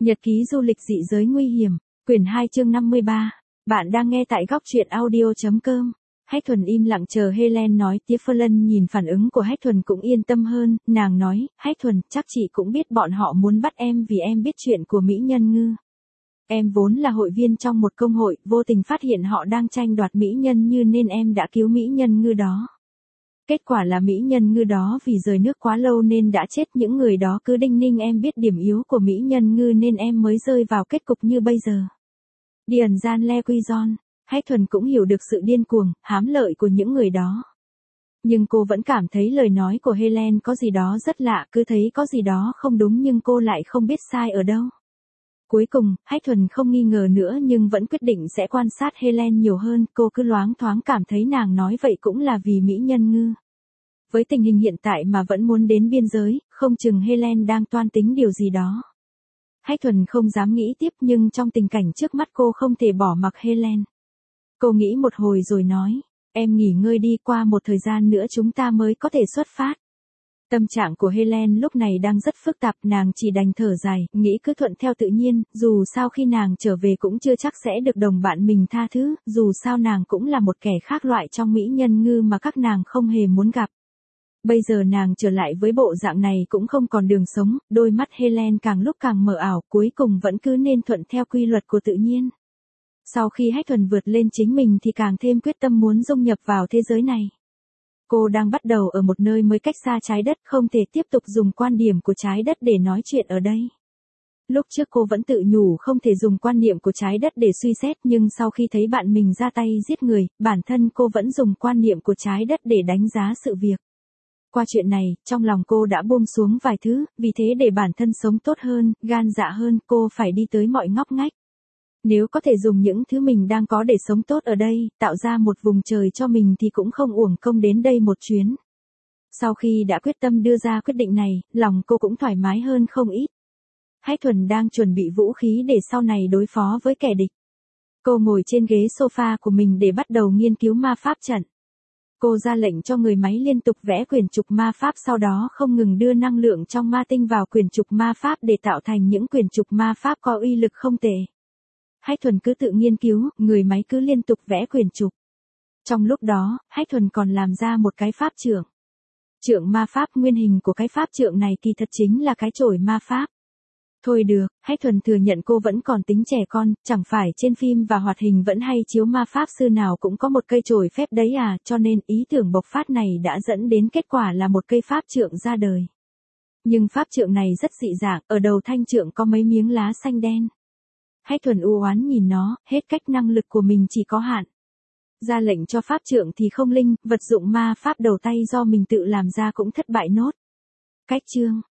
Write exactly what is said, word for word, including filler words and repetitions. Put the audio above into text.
Nhật ký du lịch dị giới nguy hiểm, quyển hai chương năm mươi ba. Bạn đang nghe tại góc truyện audio chấm com. Hách Thuần im lặng chờ Helen nói tiếp. Ferlen nhìn phản ứng của Hách Thuần cũng yên tâm hơn, nàng nói, Hách Thuần, chắc chị cũng biết bọn họ muốn bắt em vì em biết chuyện của Mỹ Nhân Ngư. Em vốn là hội viên trong một công hội, vô tình phát hiện họ đang tranh đoạt Mỹ Nhân Ngư nên em đã cứu Mỹ Nhân Ngư đó. Kết quả là Mỹ Nhân Ngư đó vì rời nước quá lâu nên đã chết, những người đó cứ đinh ninh em biết điểm yếu của Mỹ Nhân Ngư nên em mới rơi vào kết cục như bây giờ. Điền Gian Le Quy Gion, Hách Thuần cũng hiểu được sự điên cuồng, hám lợi của những người đó. Nhưng cô vẫn cảm thấy lời nói của Helen có gì đó rất lạ, cứ thấy có gì đó không đúng nhưng cô lại không biết sai ở đâu. Cuối cùng, Hách Thuần không nghi ngờ nữa nhưng vẫn quyết định sẽ quan sát Helen nhiều hơn, cô cứ loáng thoáng cảm thấy nàng nói vậy cũng là vì Mỹ Nhân Ngư. Với tình hình hiện tại mà vẫn muốn đến biên giới, không chừng Helen đang toan tính điều gì đó. Hách Thuần không dám nghĩ tiếp nhưng trong tình cảnh trước mắt cô không thể bỏ mặc Helen. Cô nghĩ một hồi rồi nói, em nghỉ ngơi đi, qua một thời gian nữa chúng ta mới có thể xuất phát. Tâm trạng của Helen lúc này đang rất phức tạp, nàng chỉ đành thở dài, nghĩ cứ thuận theo tự nhiên, dù sao khi nàng trở về cũng chưa chắc sẽ được đồng bạn mình tha thứ, dù sao nàng cũng là một kẻ khác loại trong Mỹ Nhân Ngư mà các nàng không hề muốn gặp. Bây giờ nàng trở lại với bộ dạng này cũng không còn đường sống, đôi mắt Helen càng lúc càng mờ ảo, cuối cùng vẫn cứ nên thuận theo quy luật của tự nhiên. Sau khi Hách Thuần vượt lên chính mình thì càng thêm quyết tâm muốn dung nhập vào thế giới này. Cô đang bắt đầu ở một nơi mới cách xa trái đất, không thể tiếp tục dùng quan điểm của trái đất để nói chuyện ở đây. Lúc trước cô vẫn tự nhủ không thể dùng quan niệm của trái đất để suy xét, nhưng sau khi thấy bạn mình ra tay giết người, bản thân cô vẫn dùng quan niệm của trái đất để đánh giá sự việc. Qua chuyện này, trong lòng cô đã buông xuống vài thứ, vì thế để bản thân sống tốt hơn, gan dạ hơn, cô phải đi tới mọi ngóc ngách. Nếu có thể dùng những thứ mình đang có để sống tốt ở đây, tạo ra một vùng trời cho mình thì cũng không uổng công đến đây một chuyến. Sau khi đã quyết tâm đưa ra quyết định này, lòng cô cũng thoải mái hơn không ít. Hách Thuần đang chuẩn bị vũ khí để sau này đối phó với kẻ địch. Cô ngồi trên ghế sofa của mình để bắt đầu nghiên cứu ma pháp trận. Cô ra lệnh cho người máy liên tục vẽ quyển trục ma pháp, sau đó không ngừng đưa năng lượng trong ma tinh vào quyển trục ma pháp để tạo thành những quyển trục ma pháp có uy lực không tệ. Hách Thuần cứ tự nghiên cứu, người máy cứ liên tục vẽ quyển trục. Trong lúc đó, Hách Thuần còn làm ra một cái pháp trượng. Trượng ma pháp, nguyên hình của cái pháp trượng này kỳ thật chính là cái chổi ma pháp. Thôi được, Hách Thuần thừa nhận cô vẫn còn tính trẻ con, chẳng phải trên phim và hoạt hình vẫn hay chiếu ma pháp sư nào cũng có một cây chổi phép đấy à, cho nên ý tưởng bộc phát này đã dẫn đến kết quả là một cây pháp trượng ra đời. Nhưng pháp trượng này rất dị dạng, ở đầu thanh trượng có mấy miếng lá xanh đen. Hách Thuần u oán nhìn nó, hết cách năng lực của mình chỉ có hạn. Ra lệnh cho pháp trượng thì không linh, vật dụng ma pháp đầu tay do mình tự làm ra cũng thất bại nốt. Cách chương,